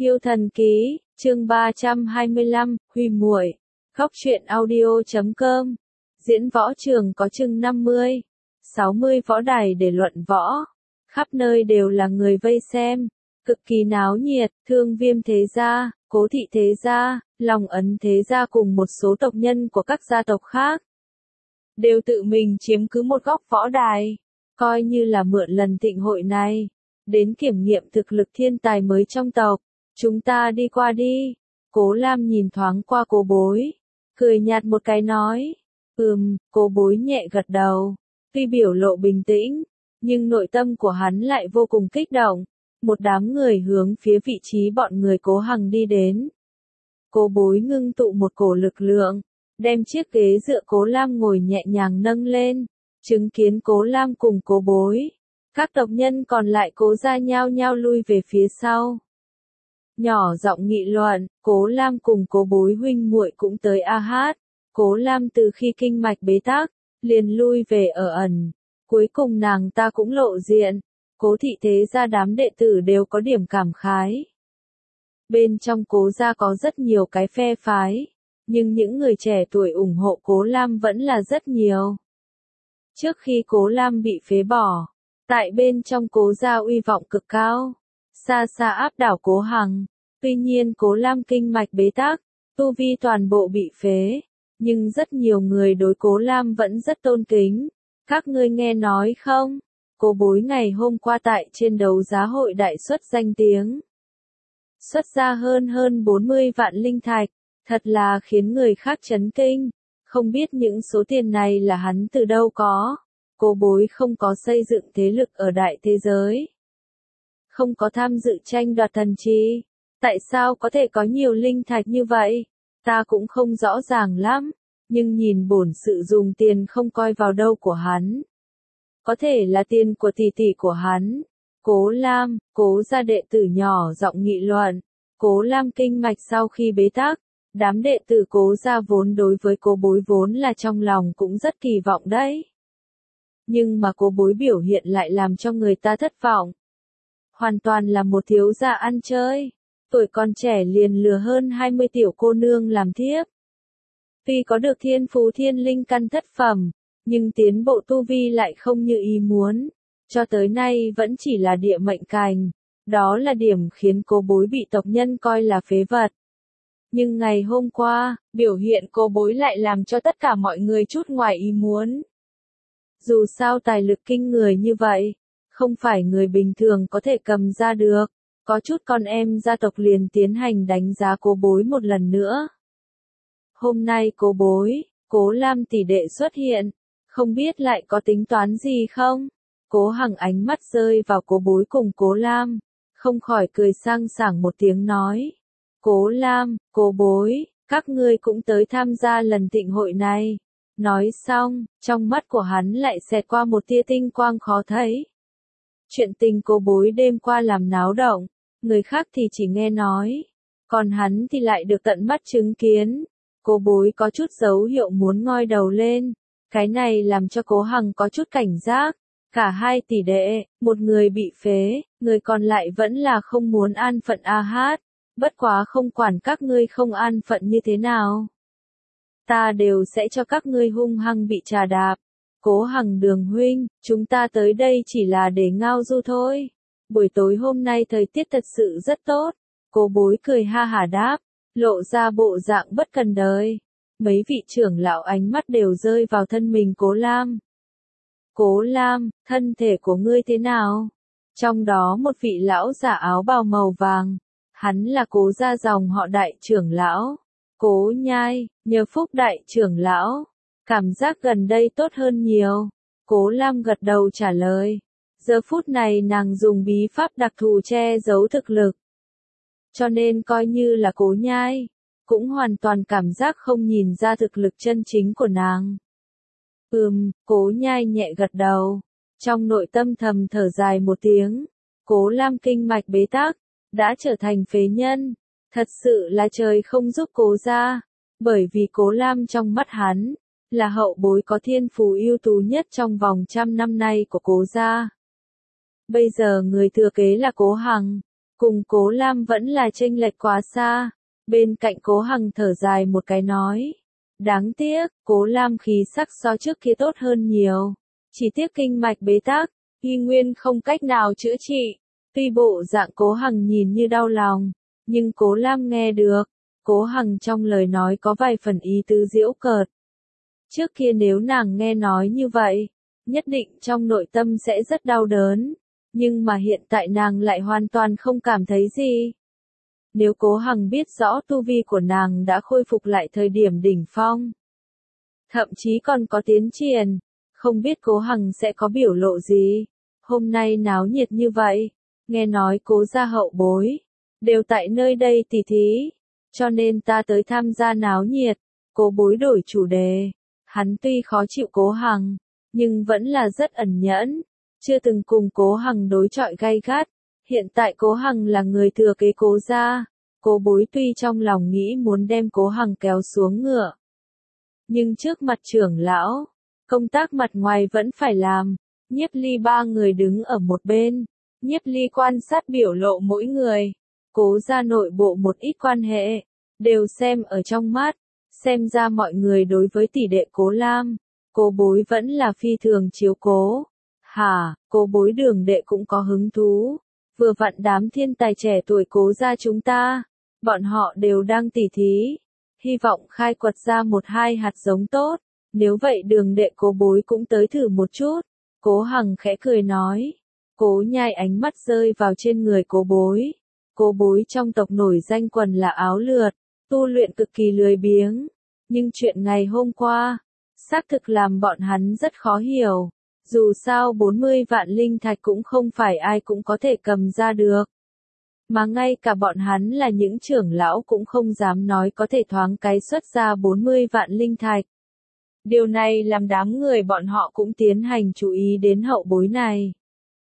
Yêu thần ký, chương 325, Huy muội. Góc truyện audio.com. Diễn võ trường có chừng 50, 60 võ đài để luận võ. Khắp nơi đều là người vây xem, cực kỳ náo nhiệt. Thương Viêm thế gia, Cố Thị thế gia, Long Ấn thế gia cùng một số tộc nhân của các gia tộc khác đều tự mình chiếm cứ một góc võ đài, coi như là mượn lần thịnh hội này đến kiểm nghiệm thực lực thiên tài mới trong tộc. Chúng ta đi qua đi. Cố Lam nhìn thoáng qua Cố Bối, cười nhạt một cái nói. Cố Bối nhẹ gật đầu. Tuy biểu lộ bình tĩnh, nhưng nội tâm của hắn lại vô cùng kích động. Một đám người hướng phía vị trí bọn người Cố Hằng đi đến. Cố Bối ngưng tụ một cổ lực lượng, đem chiếc ghế dựa Cố Lam ngồi nhẹ nhàng nâng lên, chứng kiến Cố Lam cùng Cố Bối. Các tộc nhân còn lại Cố gia nhao nhao lui về phía sau. Nhỏ giọng nghị luận, Cố Lam cùng Cố Bối huynh muội cũng tới a hát. Cố Lam từ khi kinh mạch bế tắc, liền lui về ở ẩn. Cuối cùng nàng ta cũng lộ diện. Cố Thị thế gia đám đệ tử đều có điểm cảm khái. Bên trong Cố gia có rất nhiều cái phe phái, nhưng những người trẻ tuổi ủng hộ Cố Lam vẫn là rất nhiều. Trước khi Cố Lam bị phế bỏ, tại bên trong Cố gia uy vọng cực cao, xa xa áp đảo Cố Hằng. Tuy nhiên Cố Lam kinh mạch bế tắc, tu vi toàn bộ bị phế, nhưng rất nhiều người đối Cố Lam vẫn rất tôn kính. Các ngươi nghe nói không? Cố Bối ngày hôm qua tại trên đấu giá hội đại xuất danh tiếng. Xuất ra hơn 40 vạn linh thạch, thật là khiến người khác chấn kinh. Không biết những số tiền này là hắn từ đâu có. Cố Bối không có xây dựng thế lực ở đại thế giới, không có tham dự tranh đoạt thần chi. Tại sao có thể có nhiều linh thạch như vậy? Ta cũng không rõ ràng lắm, nhưng nhìn bổn sự dùng tiền không coi vào đâu của hắn. Có thể là tiền của tỷ tỷ của hắn. Cố Lam, Cố gia đệ tử nhỏ giọng nghị luận. Cố Lam kinh mạch sau khi bế tắc, đám đệ tử Cố gia vốn đối với Cố Bối vốn là trong lòng cũng rất kỳ vọng đấy. Nhưng mà Cố Bối biểu hiện lại làm cho người ta thất vọng. Hoàn toàn là một thiếu gia ăn chơi. Tuổi còn trẻ liền lừa hơn 20 tiểu cô nương làm thiếp. Tuy có được thiên phú thiên linh căn thất phẩm, nhưng tiến bộ tu vi lại không như ý muốn. Cho tới nay vẫn chỉ là địa mệnh cành. Đó là điểm khiến Cố Bối bị tộc nhân coi là phế vật. Nhưng ngày hôm qua, biểu hiện Cố Bối lại làm cho tất cả mọi người chút ngoài ý muốn. Dù sao tài lực kinh người như vậy, không phải người bình thường có thể cầm ra được. Có chút con em gia tộc liền tiến hành đánh giá Cố Bối một lần nữa. Hôm nay Cố Bối, Cố Lam tỷ đệ xuất hiện, không biết lại có tính toán gì không? Cố Hằng ánh mắt rơi vào Cố Bối cùng Cố Lam, không khỏi cười sang sảng một tiếng nói. Cố Lam, Cố Bối, các ngươi cũng tới tham gia lần thịnh hội này. Nói xong, trong mắt của hắn lại xẹt qua một tia tinh quang khó thấy. Chuyện tình Cố Bối đêm qua làm náo động, người khác thì chỉ nghe nói, còn hắn thì lại được tận mắt chứng kiến. Cố Bối có chút dấu hiệu muốn ngoi đầu lên, cái này làm cho Cố Hằng có chút cảnh giác. Cả hai tỷ đệ, một người bị phế, người còn lại vẫn là không muốn an phận a hát, bất quá không quản các ngươi không an phận như thế nào. Ta đều sẽ cho các ngươi hung hăng bị trà đạp. Cố Hằng Đường huynh, chúng ta tới đây chỉ là để ngao du thôi. Buổi tối hôm nay thời tiết thật sự rất tốt. Cố Bối cười ha hả đáp, lộ ra bộ dạng bất cần đời. Mấy vị trưởng lão ánh mắt đều rơi vào thân mình Cố Lam. Cố Lam, thân thể của ngươi thế nào? Trong đó một vị lão giả áo bào màu vàng, hắn là Cố gia dòng họ Đại trưởng lão. Cố Nhai, nhờ phúc Đại trưởng lão, cảm giác gần đây tốt hơn nhiều. Cố Lam gật đầu trả lời. Giờ phút này nàng dùng bí pháp đặc thù che giấu thực lực, cho nên coi như là Cố Nhai cũng hoàn toàn cảm giác không nhìn ra thực lực chân chính của nàng. Cố Nhai nhẹ gật đầu, trong nội tâm thầm thở dài một tiếng. Cố Lam kinh mạch bế tắc, đã trở thành phế nhân. Thật sự là trời không giúp Cố gia, bởi vì Cố Lam trong mắt hắn là hậu bối có thiên phú ưu tú nhất trong vòng 100 năm nay của Cố gia. Bây giờ người thừa kế là Cố Hằng. cùng Cố Lam vẫn là chênh lệch quá xa. Bên cạnh Cố Hằng thở dài một cái nói. Đáng tiếc, Cố Lam khí sắc so trước kia tốt hơn nhiều. Chỉ tiếc kinh mạch bế tắc, y nguyên không cách nào chữa trị. Tuy bộ dạng Cố Hằng nhìn như đau lòng, nhưng Cố Lam nghe được. Cố Hằng trong lời nói có vài phần ý tứ giễu cợt. Trước kia nếu nàng nghe nói như vậy, nhất định trong nội tâm sẽ rất đau đớn. Nhưng mà hiện tại nàng lại hoàn toàn không cảm thấy gì. Nếu Cố Hằng biết rõ tu vi của nàng đã khôi phục lại thời điểm đỉnh phong, thậm chí còn có tiến triển, không biết Cố Hằng sẽ có biểu lộ gì. Hôm nay náo nhiệt như vậy, nghe nói Cố gia hậu bối đều tại nơi đây tỉ thí, cho nên ta tới tham gia náo nhiệt. Cố bối đổi chủ đề, hắn tuy khó chịu Cố Hằng, nhưng vẫn là rất ẩn nhẫn, chưa từng cùng Cố Hằng đối chọi gay gắt. Hiện tại Cố Hằng là người thừa kế Cố gia, Cố bối tuy trong lòng nghĩ muốn đem Cố Hằng kéo xuống ngựa, nhưng trước mặt trưởng lão, công tác mặt ngoài vẫn phải làm. Nhiếp Ly ba người đứng ở một bên, Nhiếp Ly quan sát biểu lộ mỗi người, Cố gia nội bộ một ít quan hệ, đều xem ở trong mắt, xem ra mọi người đối với tỷ đệ Cố Lam, Cố bối vẫn là phi thường chiếu cố. Hả, Cố bối Đường đệ cũng có hứng thú, vừa vặn đám thiên tài trẻ tuổi Cố gia chúng ta, bọn họ đều đang tỉ thí, hy vọng khai quật ra một hai hạt giống tốt, nếu vậy Đường đệ Cố bối cũng tới thử một chút. Cố Hằng khẽ cười nói. Cố Nhai ánh mắt rơi vào trên người Cố bối. Cố bối trong tộc nổi danh quần là áo lượt, tu luyện cực kỳ lười biếng, nhưng chuyện ngày hôm qua, xác thực làm bọn hắn rất khó hiểu. Dù sao 40 vạn linh thạch cũng không phải ai cũng có thể cầm ra được. Mà ngay cả bọn hắn là những trưởng lão cũng không dám nói có thể thoáng cái xuất ra 40 vạn linh thạch. Điều này làm đám người bọn họ cũng tiến hành chú ý đến hậu bối này.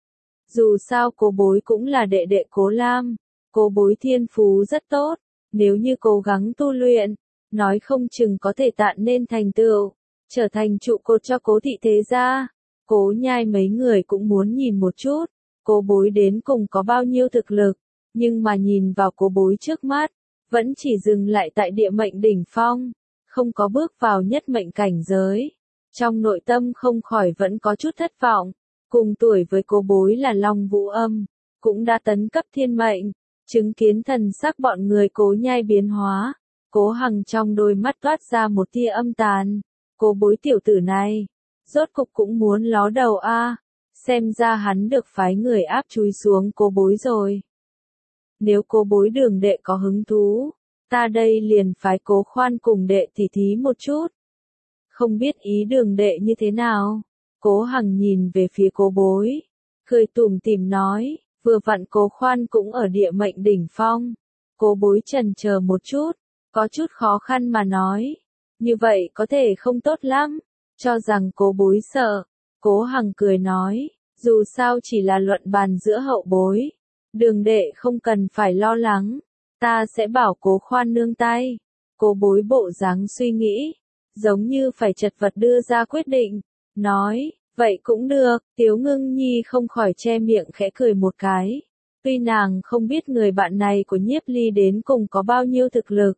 Dù sao Cố bối cũng là đệ đệ Cố Lam, Cố bối thiên phú rất tốt, nếu như cố gắng tu luyện, nói không chừng có thể tạo nên thành tựu, trở thành trụ cột cho Cố thị thế gia. Cố Nhai mấy người cũng muốn nhìn một chút, Cố bối đến cùng có bao nhiêu thực lực, nhưng mà nhìn vào Cố bối trước mắt, vẫn chỉ dừng lại tại địa mệnh đỉnh phong, không có bước vào nhất mệnh cảnh giới. Trong nội tâm không khỏi vẫn có chút thất vọng, cùng tuổi với Cố bối là Long Vũ Âm, cũng đã tấn cấp thiên mệnh, chứng kiến thần sắc bọn người Cố Nhai biến hóa, Cố Hằng trong đôi mắt toát ra một tia âm tàn. Cố bối tiểu tử này, rốt cục cũng muốn ló đầu a, xem ra hắn được phái người áp chúi xuống Cố bối rồi. Nếu Cố bối Đường đệ có hứng thú, ta đây liền phái Cố khoan cùng đệ tỉ thí một chút. Không biết ý Đường đệ như thế nào? Cố Hằng nhìn về phía Cố bối, cười tủm tỉm nói, vừa vặn Cố khoan cũng ở địa mệnh đỉnh phong. Cố bối chần chờ một chút, có chút khó khăn mà nói, như vậy có thể không tốt lắm, cho rằng Cố bối sợ. Cố Hằng cười nói, dù sao chỉ là luận bàn giữa hậu bối, Đường đệ không cần phải lo lắng, ta sẽ bảo Cố khoan nương tay. Cố bối bộ dáng suy nghĩ, giống như phải chật vật đưa ra quyết định, nói, vậy cũng được. Tiếu Ngưng Nhi không khỏi che miệng khẽ cười một cái, tuy nàng không biết người bạn này của Nhiếp Ly đến cùng có bao nhiêu thực lực,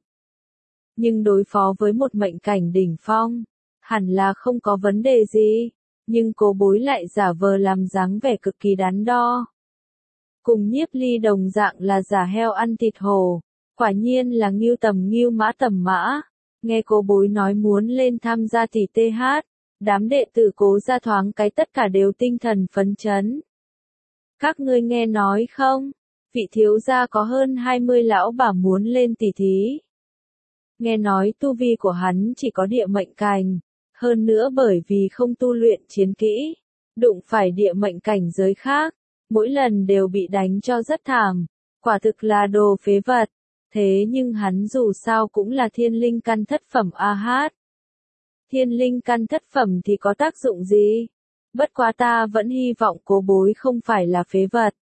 nhưng đối phó với một mệnh cảnh đỉnh phong, hẳn là không có vấn đề gì, nhưng Cố bối lại giả vờ làm dáng vẻ cực kỳ đắn đo. Cùng Nhiếp Ly đồng dạng là giả heo ăn thịt hổ, quả nhiên là ngưu tầm mã. Nghe Cố bối nói muốn lên tham gia tỷ TH, đám đệ tử Cố gia thoáng cái tất cả đều tinh thần phấn chấn. Các ngươi nghe nói không? Vị thiếu gia có hơn 20 lão bà muốn lên tỷ thí. Nghe nói tu vi của hắn chỉ có địa mệnh cảnh, hơn nữa bởi vì không tu luyện chiến kỹ, đụng phải địa mệnh cảnh giới khác, mỗi lần đều bị đánh cho rất thảm, quả thực là đồ phế vật. Thế nhưng hắn dù sao cũng là thiên linh căn thất phẩm AH. Thiên linh căn thất phẩm thì có tác dụng gì? Bất quá ta vẫn hy vọng Cố bối không phải là phế vật.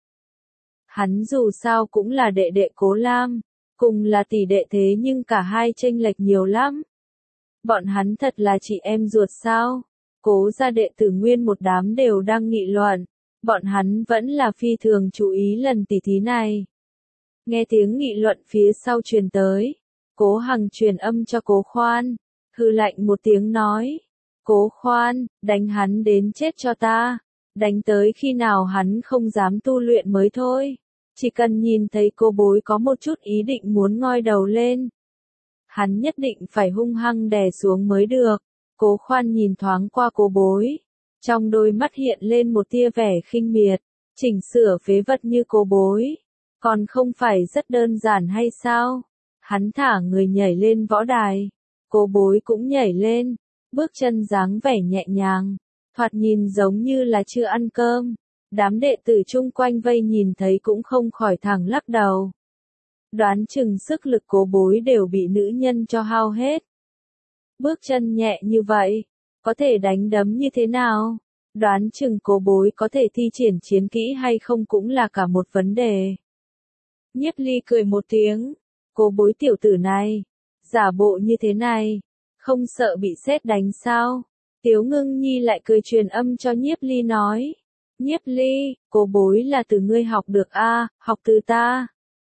Hắn dù sao cũng là đệ đệ Cố Lam, cùng là tỷ đệ thế nhưng cả hai chênh lệch nhiều lắm. Bọn hắn thật là chị em ruột sao? Cố gia đệ tử nguyên một đám đều đang nghị luận, bọn hắn vẫn là phi thường chú ý lần tỷ thí này. Nghe tiếng nghị luận phía sau truyền tới. Cố Hằng truyền âm cho Cố Khoan. Hừ lạnh một tiếng nói. Cố Khoan, đánh hắn đến chết cho ta. Đánh tới khi nào hắn không dám tu luyện mới thôi. Chỉ cần nhìn thấy cô bối có một chút ý định muốn ngoi đầu lên. Hắn nhất định phải hung hăng đè xuống mới được. Cố Khoan nhìn thoáng qua cô bối. Trong đôi mắt hiện lên một tia vẻ khinh miệt. Chỉnh sửa phế vật như cô bối. Còn không phải rất đơn giản hay sao? Hắn thả người nhảy lên võ đài. Cô bối cũng nhảy lên. Bước chân dáng vẻ nhẹ nhàng. Thoạt nhìn giống như là chưa ăn cơm. Đám đệ tử chung quanh vây nhìn thấy cũng không khỏi thẳng lắc đầu. Đoán chừng sức lực cố bối đều bị nữ nhân cho hao hết. Bước chân nhẹ như vậy, có thể đánh đấm như thế nào? Đoán chừng cố bối có thể thi triển chiến kỹ hay không cũng là cả một vấn đề. Nhiếp Ly cười một tiếng, cố bối tiểu tử này, giả bộ như thế này, không sợ bị sét đánh sao? Tiếu Ngưng Nhi lại cười truyền âm cho Nhiếp Ly nói. Nhiếp Ly, cố bối là từ ngươi học được a, học từ ta.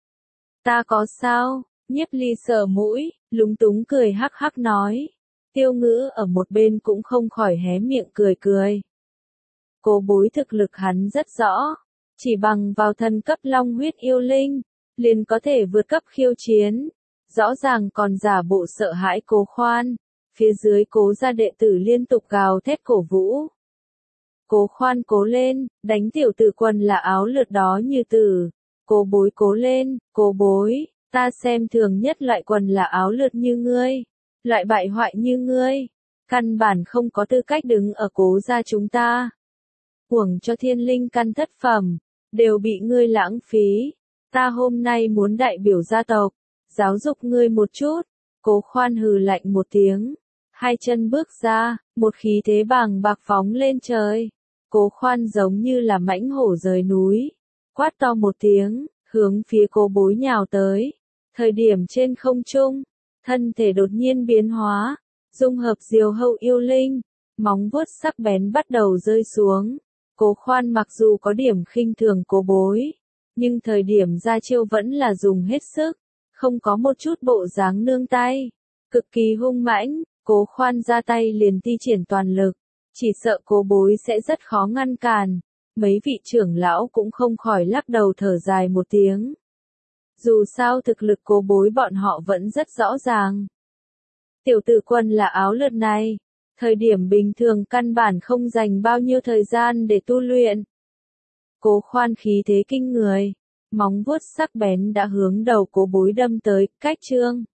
Ta có sao? Nhiếp Ly sờ mũi, lúng túng cười hắc hắc nói. Tiêu Ngữ ở một bên cũng không khỏi hé miệng cười cười. Cố bối thực lực hắn rất rõ, chỉ bằng vào thần cấp long huyết yêu linh, liền có thể vượt cấp khiêu chiến. Rõ ràng còn giả bộ sợ hãi Cố Khoan, phía dưới Cố gia đệ tử liên tục gào thét cổ vũ. Cố Khoan cố lên, đánh tiểu tử quần là áo lượt đó như tử. Cố bối cố lên, cố bối, ta xem thường nhất loại quần là áo lượt như ngươi, loại bại hoại như ngươi, căn bản không có tư cách đứng ở Cố gia chúng ta. Uổng cho thiên linh căn thất phẩm, đều bị ngươi lãng phí. Ta hôm nay muốn đại biểu gia tộc, giáo dục ngươi một chút. Cố Khoan hừ lạnh một tiếng, hai chân bước ra, một khí thế bàng bạc phóng lên trời. Cố Khoan giống như là mãnh hổ rời núi, quát to một tiếng, hướng phía cố bối nhào tới. Thời điểm trên không trung, thân thể đột nhiên biến hóa, dung hợp diều hâu yêu linh, móng vuốt sắc bén bắt đầu rơi xuống. Cố Khoan mặc dù có điểm khinh thường cố bối, nhưng thời điểm ra chiêu vẫn là dùng hết sức, không có một chút bộ dáng nương tay, cực kỳ hung mãnh. Cố Khoan ra tay liền thi triển toàn lực, chỉ sợ cố bối sẽ rất khó ngăn cản. Mấy vị trưởng lão cũng không khỏi lắc đầu thở dài một tiếng. Dù sao thực lực cố bối bọn họ vẫn rất rõ ràng. Tiểu tử quân là áo lượt này, thời điểm bình thường căn bản không dành bao nhiêu thời gian để tu luyện. Cố Khoan khí thế kinh người, móng vuốt sắc bén đã hướng đầu cố bối đâm tới, cách chương.